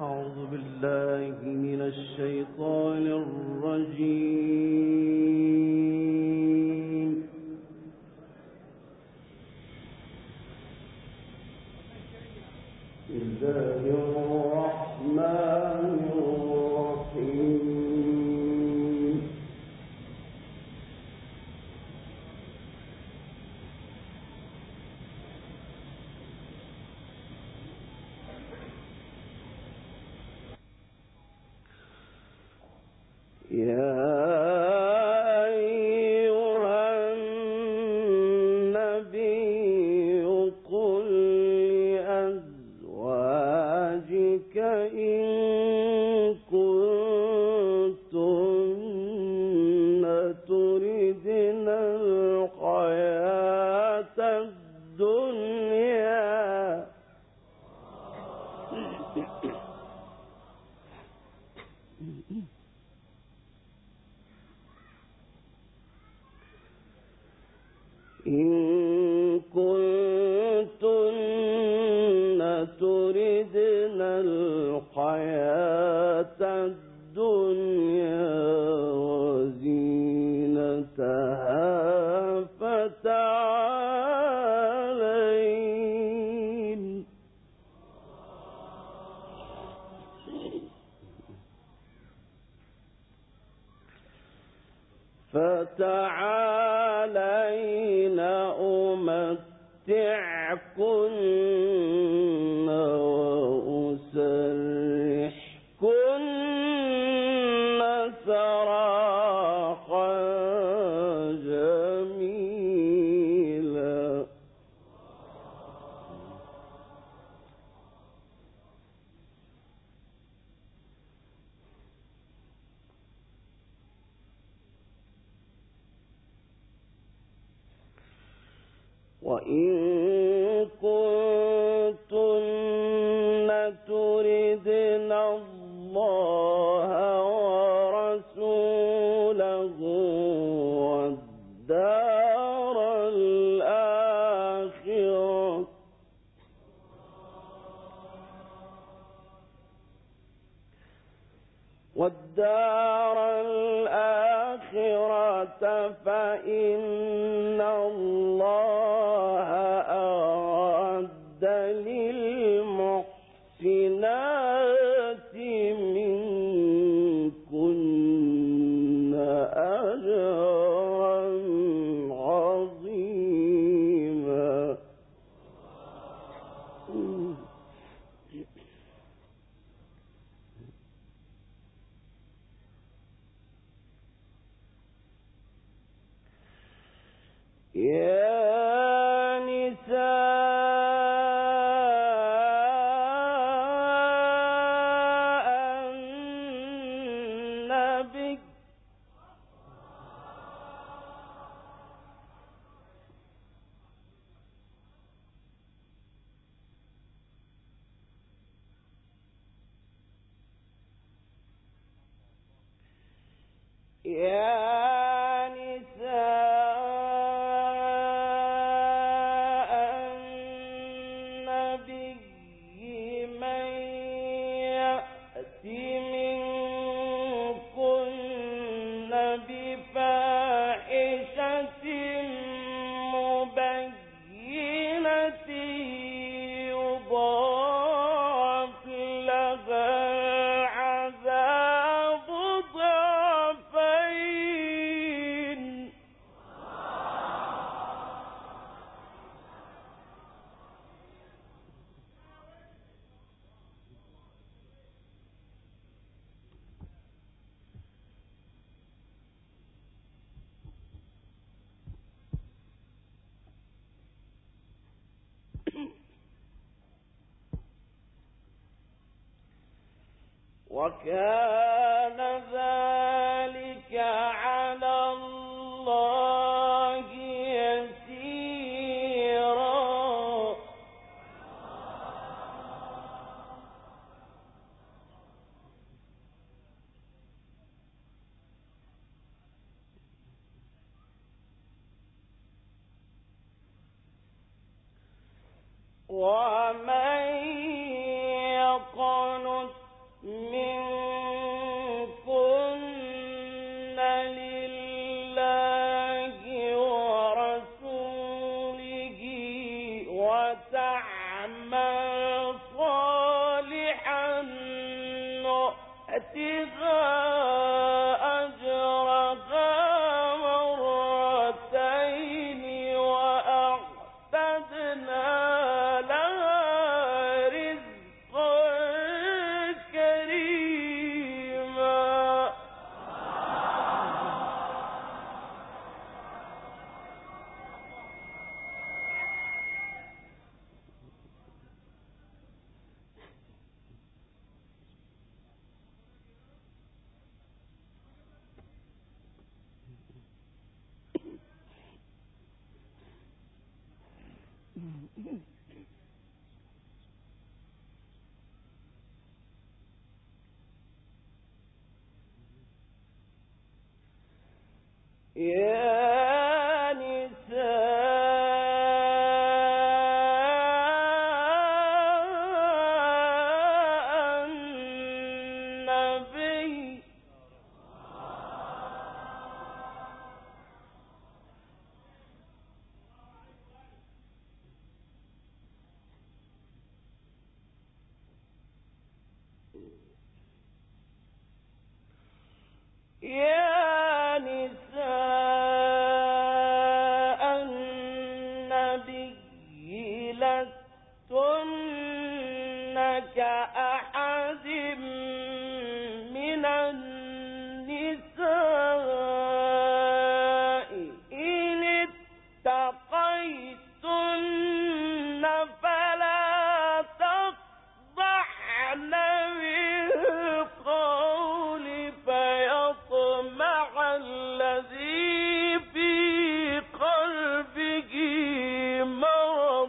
أعوذ بالله من الشيطان الرجيم. بسم الله الرحمن الرحيم. يا أيها النبي قل لأزواجك إن كنتن تردن الحياة الدنيا إن كنتن تردن الحياة الدنيا وزينتها فتعالين أمتعكن وأسرحكن سراحا جميلا. وإن كنتن تردن الله ورسوله والدار الآخرة فإن الله أعد للمحسنات منكن أجرا عظيما. يا نساء النبي من يأت منكن بفاحشة مبينة يضاعف لها العذاب ضعفين. وكان ذلك على الله يسيرا. ومن يقنت يا نساء النبي يا نساء النبي لستن كأحد من النساء إن اتقيتن فلا تخضعن بالقول فيطمع الذي في قلبه مرض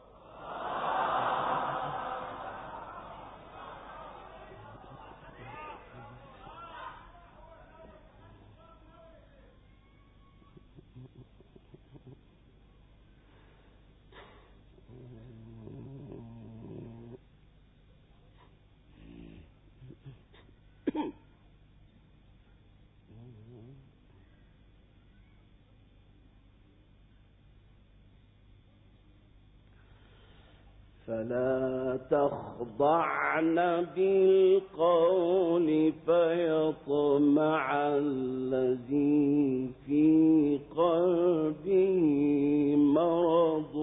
فلا تخضعن بالقول فيطمع الذي في قلبه مرض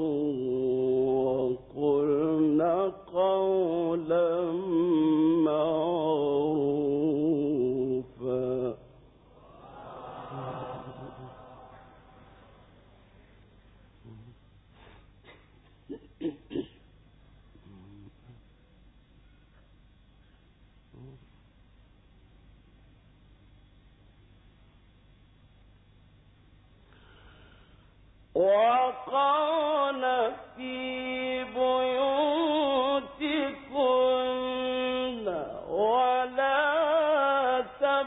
وقلن قولا معروفا وقال في بيوتكن ولا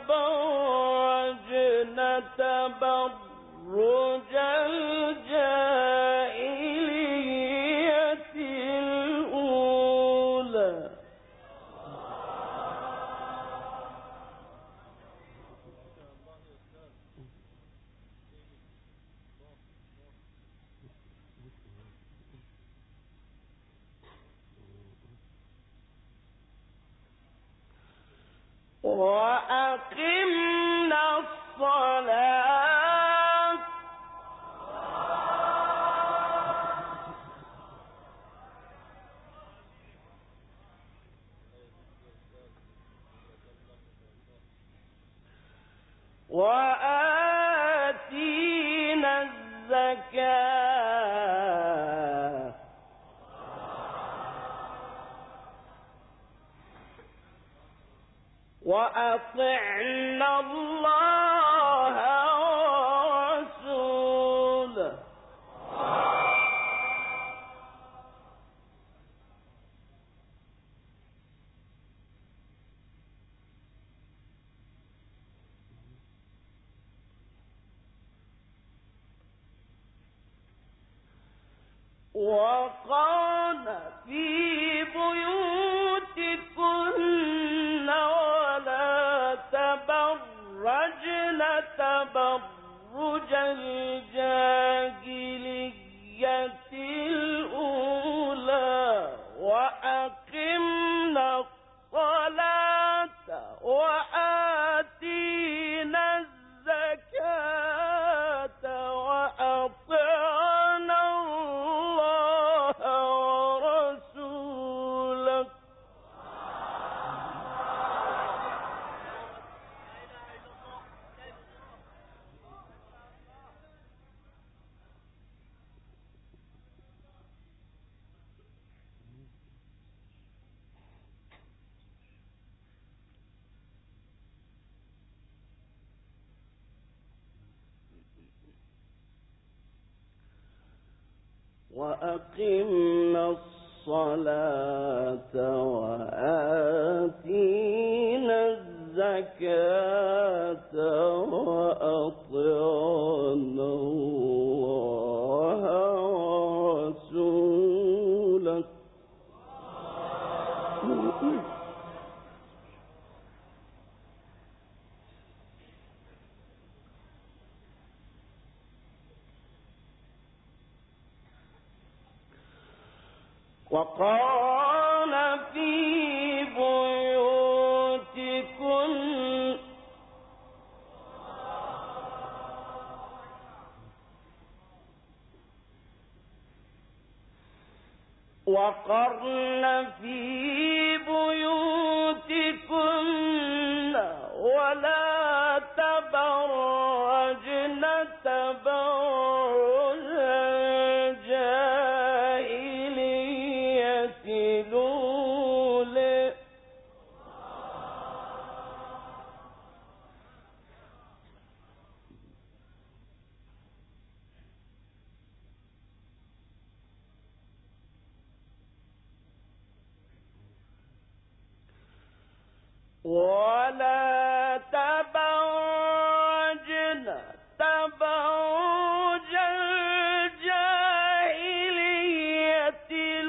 تبرجن تبرج الجاهلية الأولى وأقمنا الصلاة وآتينا الزكاة وأطعنا الله ورسوله وقرن في بيوتكن ولا تبرجن تبرج الجاهلية الأولى وأقمنا الصلاة وأقمنا الصلاة وآتينا الزكاة وأطعنا الله ورسوله وقرن في بيوتكن ولا تبرجن تبرج الجاهلية الأولى ولا تبرجن تبرج الجاهلية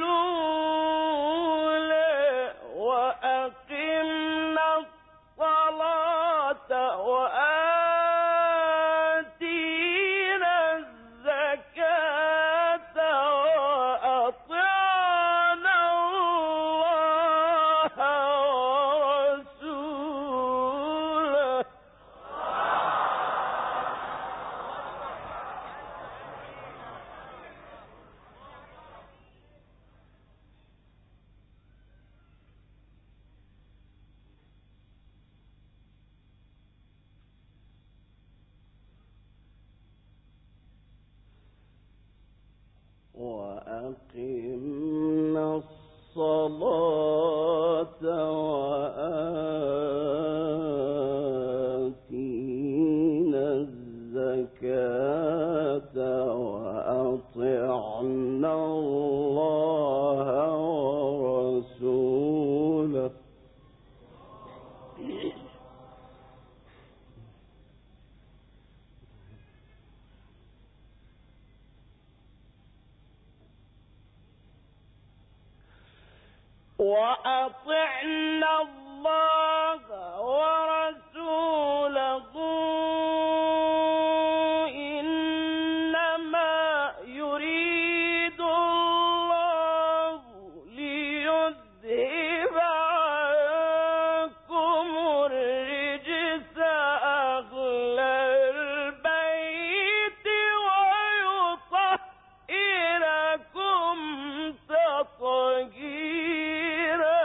الأولى وأقمنا الصلاة وآتينا الزكاة وأطعنا الله ورسوله وأقمنا الصلاة وآتينا الزكاة وأطعنا الله ورسوله وأطعنا الله ورسوله إنما يريد الله ليذهب عنكم الرجس أهل البيت ويطهركم تطهيرا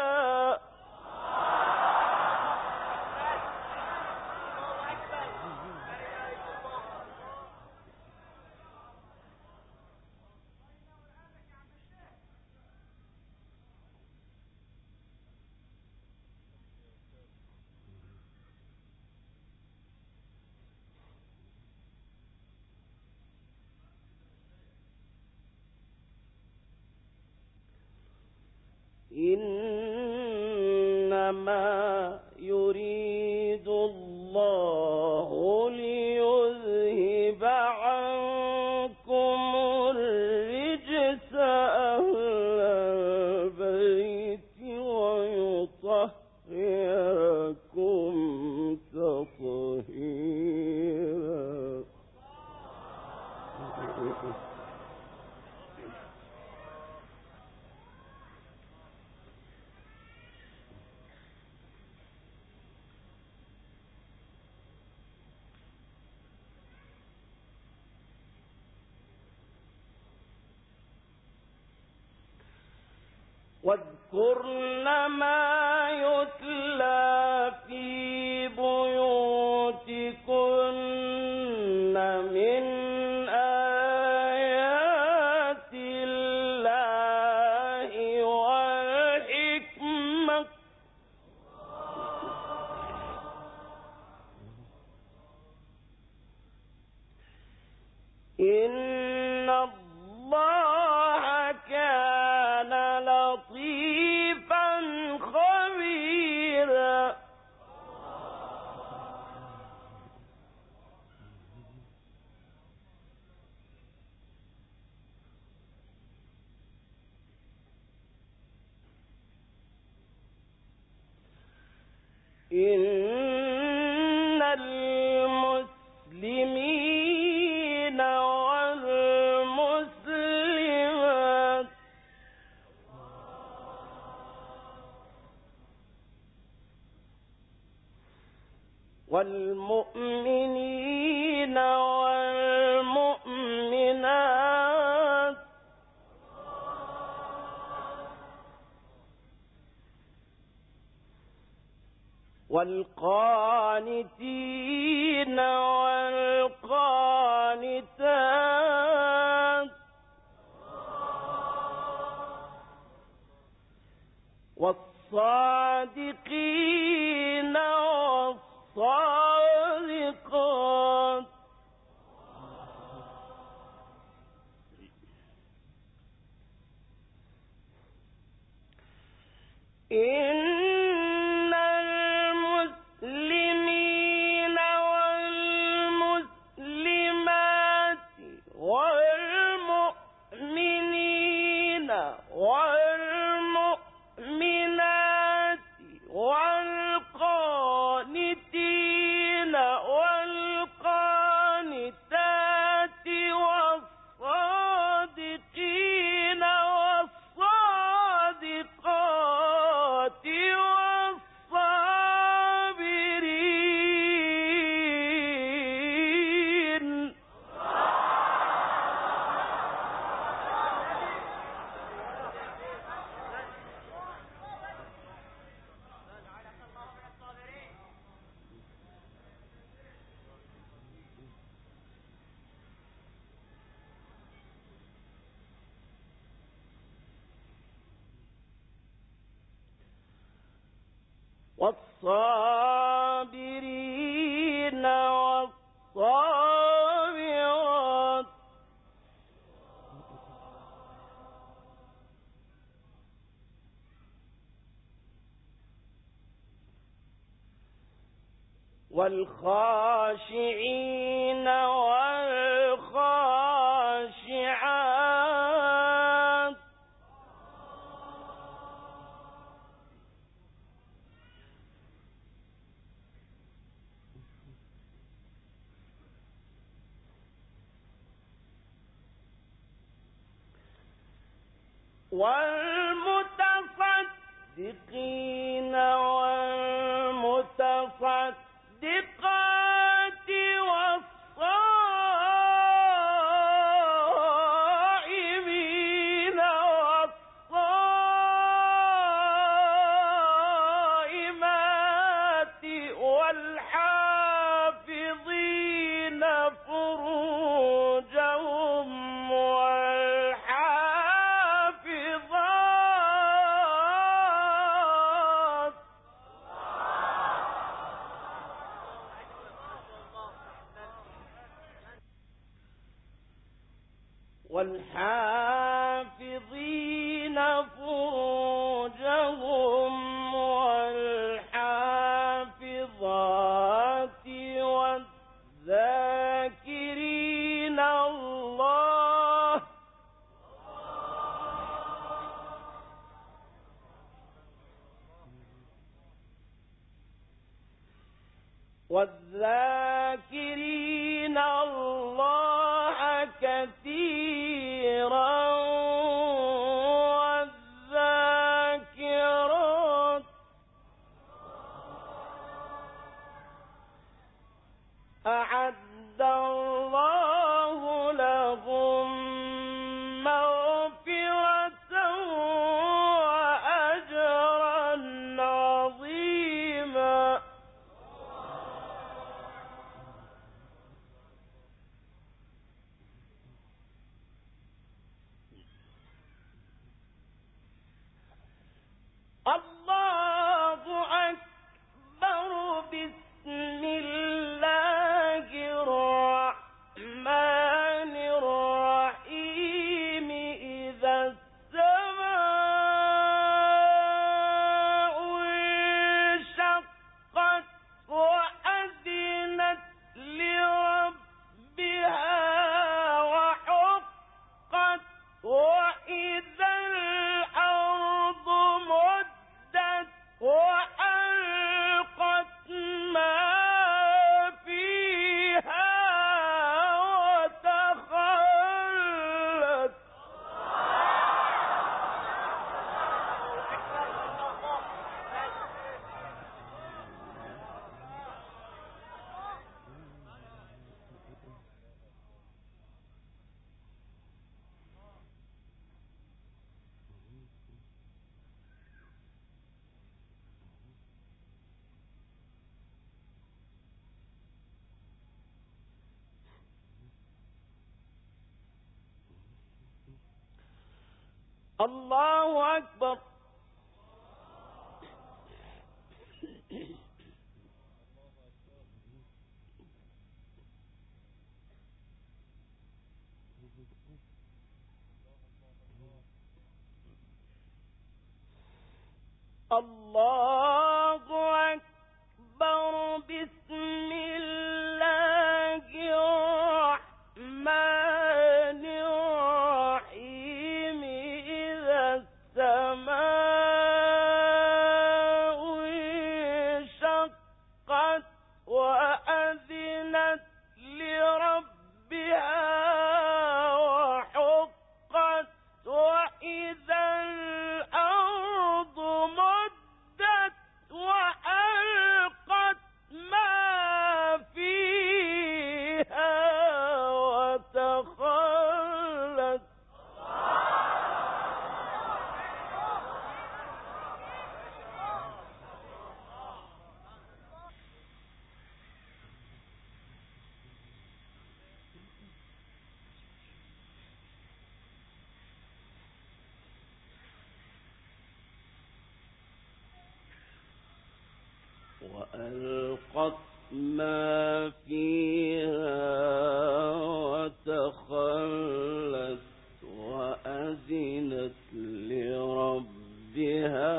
إنما يريد الله ليذهب عنكم الرجس أهل البيت ويطهركم تطهيرا واذكرن ما يتلى في بيوتكن من آيات الله والحكمة إن الله إن المسلمين والمسلمات والمؤمنين والمؤمنات والقانتين والقانتات والصادقين والصادقات إن المسلمين والمسلمات والمؤمنين والمؤمنات والقانتين والقانتات والصادقين والصادقات والصابرين والصابرين والصابرات والخاشعين والخاشعات والمتصدقين والمتصدقات والصائمين والصائمات والحافظين فروجهم والحافظات والحافظين فروجهم والحافظات والذاكرين الله والذاكرين الله كثيرا والذاكرات أعد الله لهم مغفرة وأجرا عظيما الله أكبر بسم الله الرحمن الرحيم إذا السماء انشقت وأذنت لربها وحقت وإذا الأرض مدت الله أكبر. الله أكبر. بسم الله الرحمن الرحيم. إذا السماء انشقت وأذنت لربها وحقت وإذا الأرض مدت وألقت ما فيها وتخلت. وألقت ما فيها وتخلت وأذنت لربها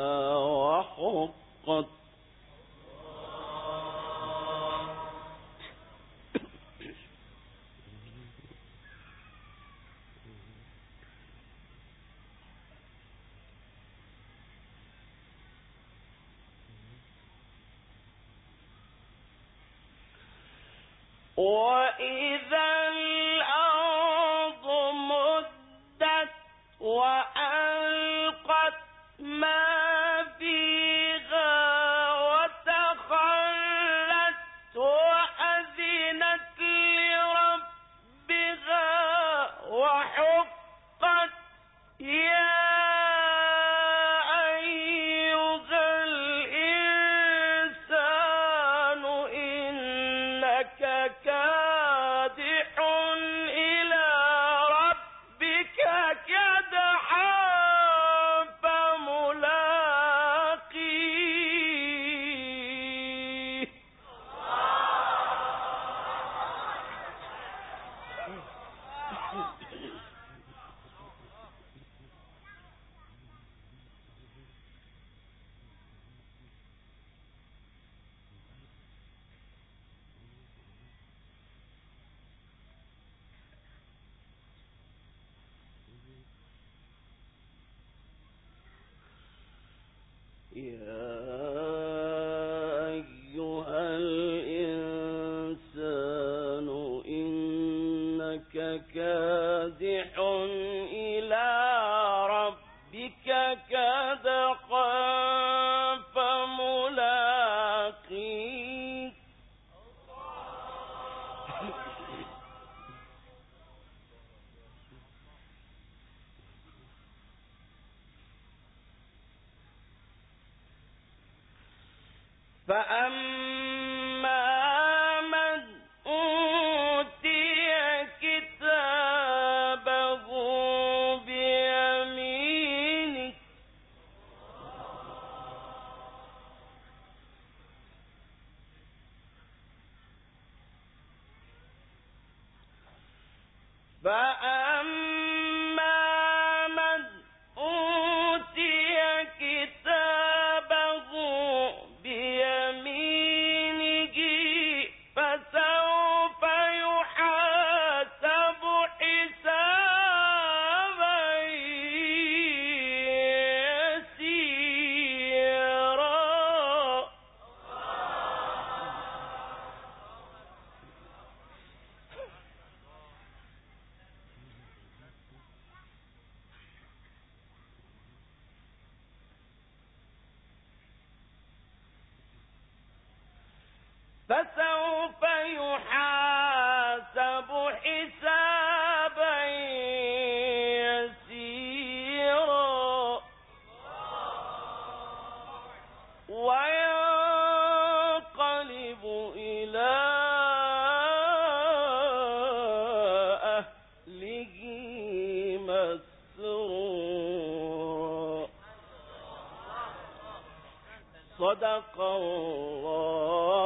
وحقت. وإذا الأرض مدت وألقت ما فيها وتخلت وأذنت لربها وحقت. يا أيها الإنسان إنك كادح إلى ربك كدحا فملاقيه. يا أيها الإنسان إنك كادح إلى ربك كدحا فملاقيه. فأما من أوتي كتابه بيمينه فسوف يحاسب حسابا يسيرا. فسوف يحاسب حسابا يسيرا وينقلب إلى أهله مسرورا. صدق الله